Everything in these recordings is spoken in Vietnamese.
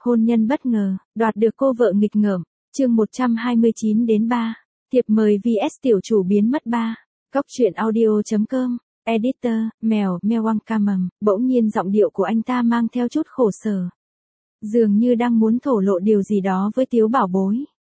Hôn nhân bất ngờ, đoạt được cô vợ nghịch ngợm. Chương 129-3. Thiệp mời vs tiểu chủ biến mất 3. Góc truyện audio.com. Editor, Mèo Wang Camầm. Bỗng nhiên giọng điệu của anh ta mang theo chút khổ sở. Dường như đang muốn thổ lộ điều gì đó với Tiếu Bảo Bối.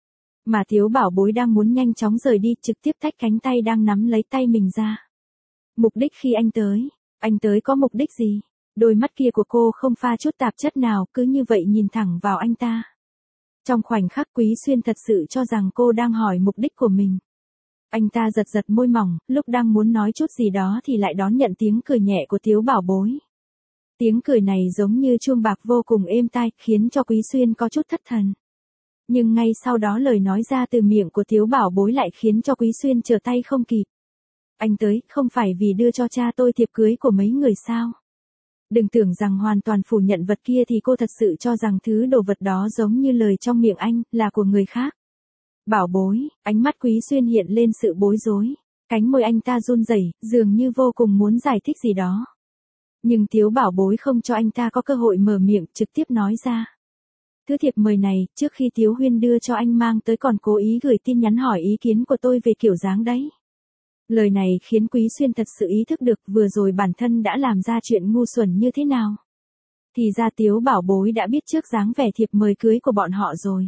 Mà Tiếu Bảo Bối đang muốn nhanh chóng rời đi, trực tiếp tách cánh tay đang nắm lấy tay mình ra. Mục đích khi anh tới có mục đích gì? Đôi mắt kia của cô không pha chút tạp chất nào, cứ như vậy nhìn thẳng vào anh ta. Trong khoảnh khắc Quý Xuyên thật sự cho rằng cô đang hỏi mục đích của mình. Anh ta giật giật môi mỏng, lúc đang muốn nói chút gì đó thì lại đón nhận tiếng cười nhẹ của Tiếu Bảo Bối. Tiếng cười này giống như chuông bạc vô cùng êm tai, khiến cho Quý Xuyên có chút thất thần. Nhưng ngay sau đó lời nói ra từ miệng của Tiếu Bảo Bối lại khiến cho Quý Xuyên trở tay không kịp. Anh tới, không phải vì đưa cho cha tôi thiệp cưới của mấy người sao? Đừng tưởng rằng hoàn toàn phủ nhận vật kia thì cô thật sự cho rằng thứ đồ vật đó giống như lời trong miệng anh, là của người khác. Bảo Bối, ánh mắt Quý Xuyên hiện lên sự bối rối. Cánh môi anh ta run rẩy, dường như vô cùng muốn giải thích gì đó. Nhưng Tiếu Bảo Bối không cho anh ta có cơ hội mở miệng, trực tiếp nói ra. Thứ thiệp mời này, trước khi Tiếu Huyên đưa cho anh mang tới còn cố ý gửi tin nhắn hỏi ý kiến của tôi về kiểu dáng đấy. Lời này khiến Quý Xuyên thật sự ý thức được vừa rồi bản thân đã làm ra chuyện ngu xuẩn như thế nào. Thì ra Tiếu Bảo Bối đã biết trước dáng vẻ thiệp mời cưới của bọn họ rồi.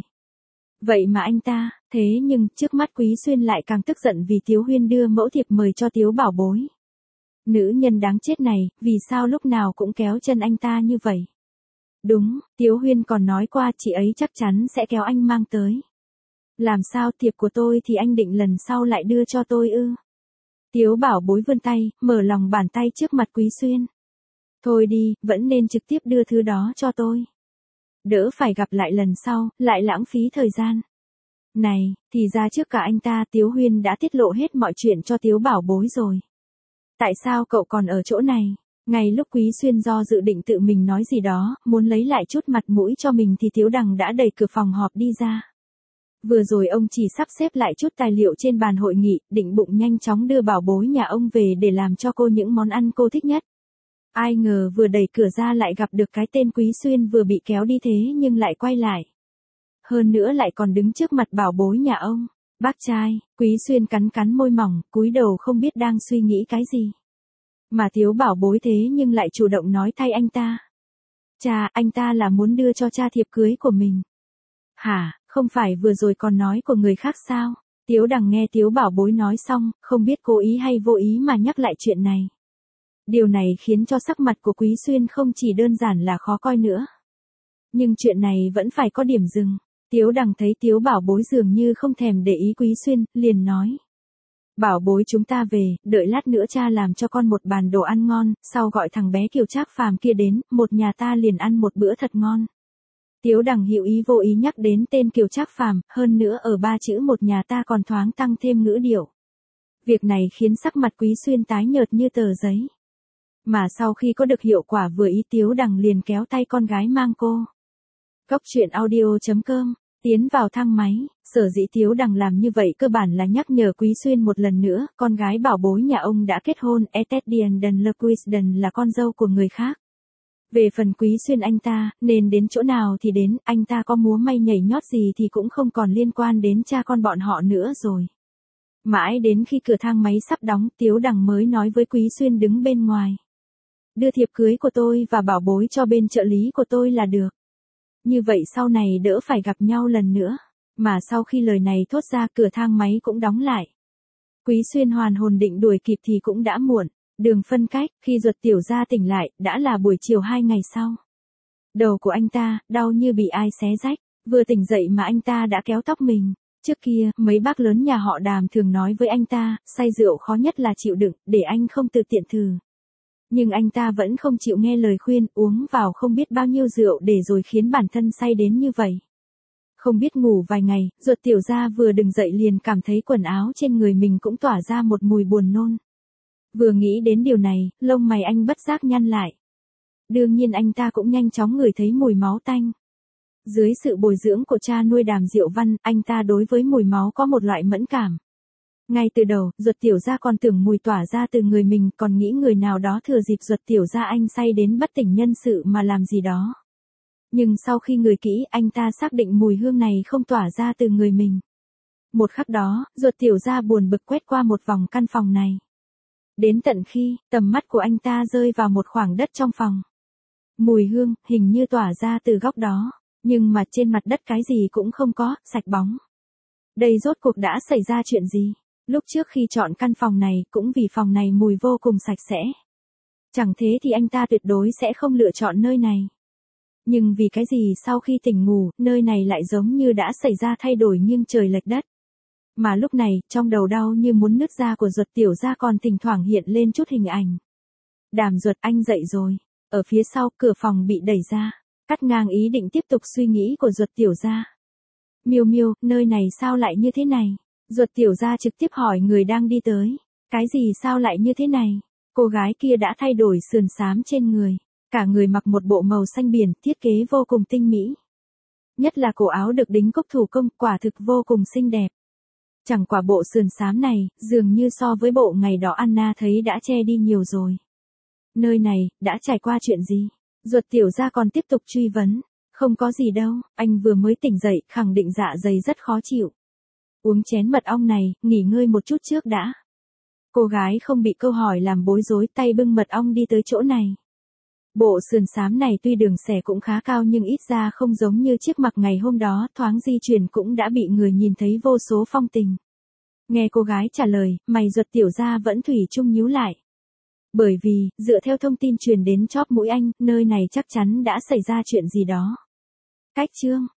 Vậy mà anh ta, thế nhưng trước mắt Quý Xuyên lại càng tức giận vì Tiếu Huyên đưa mẫu thiệp mời cho Tiếu Bảo Bối. Nữ nhân đáng chết này, vì sao lúc nào cũng kéo chân anh ta như vậy? Đúng, Tiếu Huyên còn nói qua chị ấy chắc chắn sẽ kéo anh mang tới. Làm sao thiệp của tôi thì anh định lần sau lại đưa cho tôi ư? Tiếu Bảo Bối vươn tay, mở lòng bàn tay trước mặt Quý Xuyên. Thôi đi, vẫn nên trực tiếp đưa thứ đó cho tôi. Đỡ phải gặp lại lần sau, lại lãng phí thời gian. Này, thì ra trước cả anh ta Tiếu Huyên đã tiết lộ hết mọi chuyện cho Tiếu Bảo Bối rồi. Tại sao cậu còn ở chỗ này? Ngay lúc Quý Xuyên do dự định tự mình nói gì đó, muốn lấy lại chút mặt mũi cho mình thì Tiếu Đằng đã đẩy cửa phòng họp đi ra. Vừa rồi ông chỉ sắp xếp lại chút tài liệu trên bàn hội nghị, định bụng nhanh chóng đưa Bảo Bối nhà ông về để làm cho cô những món ăn cô thích nhất. Ai ngờ vừa đẩy cửa ra lại gặp được cái tên Quý Xuyên vừa bị kéo đi thế nhưng lại quay lại. Hơn nữa lại còn đứng trước mặt Bảo Bối nhà ông. Bác trai, Quý Xuyên cắn cắn môi mỏng, cúi đầu không biết đang suy nghĩ cái gì. Mà Tiếu Bảo Bối thế nhưng lại chủ động nói thay anh ta. Cha, anh ta là muốn đưa cho cha thiệp cưới của mình. Hả, không phải vừa rồi còn nói của người khác sao? Tiếu Đằng nghe Tiếu Bảo Bối nói xong, không biết cố ý hay vô ý mà nhắc lại chuyện này. Điều này khiến cho sắc mặt của Quý Xuyên không chỉ đơn giản là khó coi nữa. Nhưng chuyện này vẫn phải có điểm dừng. Tiếu Đằng thấy Tiếu Bảo Bối dường như không thèm để ý Quý Xuyên, liền nói. Bảo Bối chúng ta về, đợi lát nữa cha làm cho con một bàn đồ ăn ngon, sau gọi thằng bé Kiều Trác Phàm kia đến, một nhà ta liền ăn một bữa thật ngon. Tiếu Đằng hữu ý vô ý nhắc đến tên Kiều Trác Phàm, hơn nữa ở ba chữ một nhà ta còn thoáng tăng thêm ngữ điệu. Việc này khiến sắc mặt Quý Xuyên tái nhợt như tờ giấy. Mà sau khi có được hiệu quả vừa ý Tiếu Đằng liền kéo tay con gái mang cô. Góc truyện audio.com. Tiến vào thang máy, sở dĩ Tiếu Đằng làm như vậy cơ bản là nhắc nhở Quý Xuyên một lần nữa, con gái Bảo Bối nhà ông đã kết hôn, Etedian Lequisden là con dâu của người khác. Về phần Quý Xuyên anh ta, nên đến chỗ nào thì đến, anh ta có múa may nhảy nhót gì thì cũng không còn liên quan đến cha con bọn họ nữa rồi. Mãi đến khi cửa thang máy sắp đóng, Tiếu Đằng mới nói với Quý Xuyên đứng bên ngoài. Đưa thiệp cưới của tôi và Bảo Bối cho bên trợ lý của tôi là được. Như vậy sau này đỡ phải gặp nhau lần nữa. Mà sau khi lời này thốt ra cửa thang máy cũng đóng lại. Quý Xuyên hoàn hồn định đuổi kịp thì cũng đã muộn. Đường phân cách, khi Duật tiểu gia tỉnh lại, đã là buổi chiều 2 ngày sau. Đầu của anh ta, đau như bị ai xé rách. Vừa tỉnh dậy mà anh ta đã kéo tóc mình. Trước kia, mấy bác lớn nhà họ Đàm thường nói với anh ta, say rượu khó nhất là chịu đựng, để anh không tự tiện thử. Nhưng anh ta vẫn không chịu nghe lời khuyên, uống vào không biết bao nhiêu rượu để rồi khiến bản thân say đến như vậy. Không biết ngủ vài ngày, Duật tiểu gia vừa đứng dậy liền cảm thấy quần áo trên người mình cũng tỏa ra một mùi buồn nôn. Vừa nghĩ đến điều này, lông mày anh bất giác nhăn lại. Đương nhiên anh ta cũng nhanh chóng ngửi thấy mùi máu tanh. Dưới sự bồi dưỡng của cha nuôi Đàm Diệu Văn, anh ta đối với mùi máu có một loại mẫn cảm. Ngay từ đầu, Duật tiểu gia còn tưởng mùi tỏa ra từ người mình, còn nghĩ người nào đó thừa dịp Duật tiểu gia anh say đến bất tỉnh nhân sự mà làm gì đó. Nhưng sau khi ngửi kỹ, anh ta xác định mùi hương này không tỏa ra từ người mình. Một khắc đó, ruột tiểu gia buồn bực quét qua một vòng căn phòng này. Đến tận khi, tầm mắt của anh ta rơi vào một khoảng đất trong phòng. Mùi hương, hình như tỏa ra từ góc đó, nhưng mà trên mặt đất cái gì cũng không có, sạch bóng. Đây rốt cuộc đã xảy ra chuyện gì? Lúc trước khi chọn căn phòng này, cũng vì phòng này mùi vô cùng sạch sẽ. Chẳng thế thì anh ta tuyệt đối sẽ không lựa chọn nơi này. Nhưng vì cái gì sau khi tỉnh ngủ, nơi này lại giống như đã xảy ra thay đổi nghiêng trời lệch đất. Mà lúc này, trong đầu đau như muốn nứt ra của ruột tiểu gia còn thỉnh thoảng hiện lên chút hình ảnh. Đàm Duật, anh dậy rồi. Ở phía sau, cửa phòng bị đẩy ra, cắt ngang ý định tiếp tục suy nghĩ của ruột tiểu gia. Miêu Miêu, nơi này sao lại như thế này? Ruột tiểu gia trực tiếp hỏi người đang đi tới. Cái gì sao lại như thế này? Cô gái kia đã thay đổi sườn xám trên người. Cả người mặc một bộ màu xanh biển, thiết kế vô cùng tinh mỹ. Nhất là cổ áo được đính cúc thủ công, quả thực vô cùng xinh đẹp. Chẳng qua bộ sườn xám này, dường như so với bộ ngày đó Anna thấy đã che đi nhiều rồi. Nơi này, đã trải qua chuyện gì? Ruột tiểu gia còn tiếp tục truy vấn. Không có gì đâu, anh vừa mới tỉnh dậy, khẳng định dạ dày rất khó chịu. Uống chén mật ong này, nghỉ ngơi một chút trước đã. Cô gái không bị câu hỏi làm bối rối, tay bưng mật ong đi tới chỗ này. Bộ sườn xám này tuy đường xẻ cũng khá cao nhưng ít ra không giống như chiếc mặc ngày hôm đó, thoáng di chuyển cũng đã bị người nhìn thấy vô số phong tình. Nghe cô gái trả lời, mày ruột tiểu gia vẫn thủy chung nhíu lại. Bởi vì, dựa theo thông tin truyền đến chóp mũi anh, nơi này chắc chắn đã xảy ra chuyện gì đó. Cách chương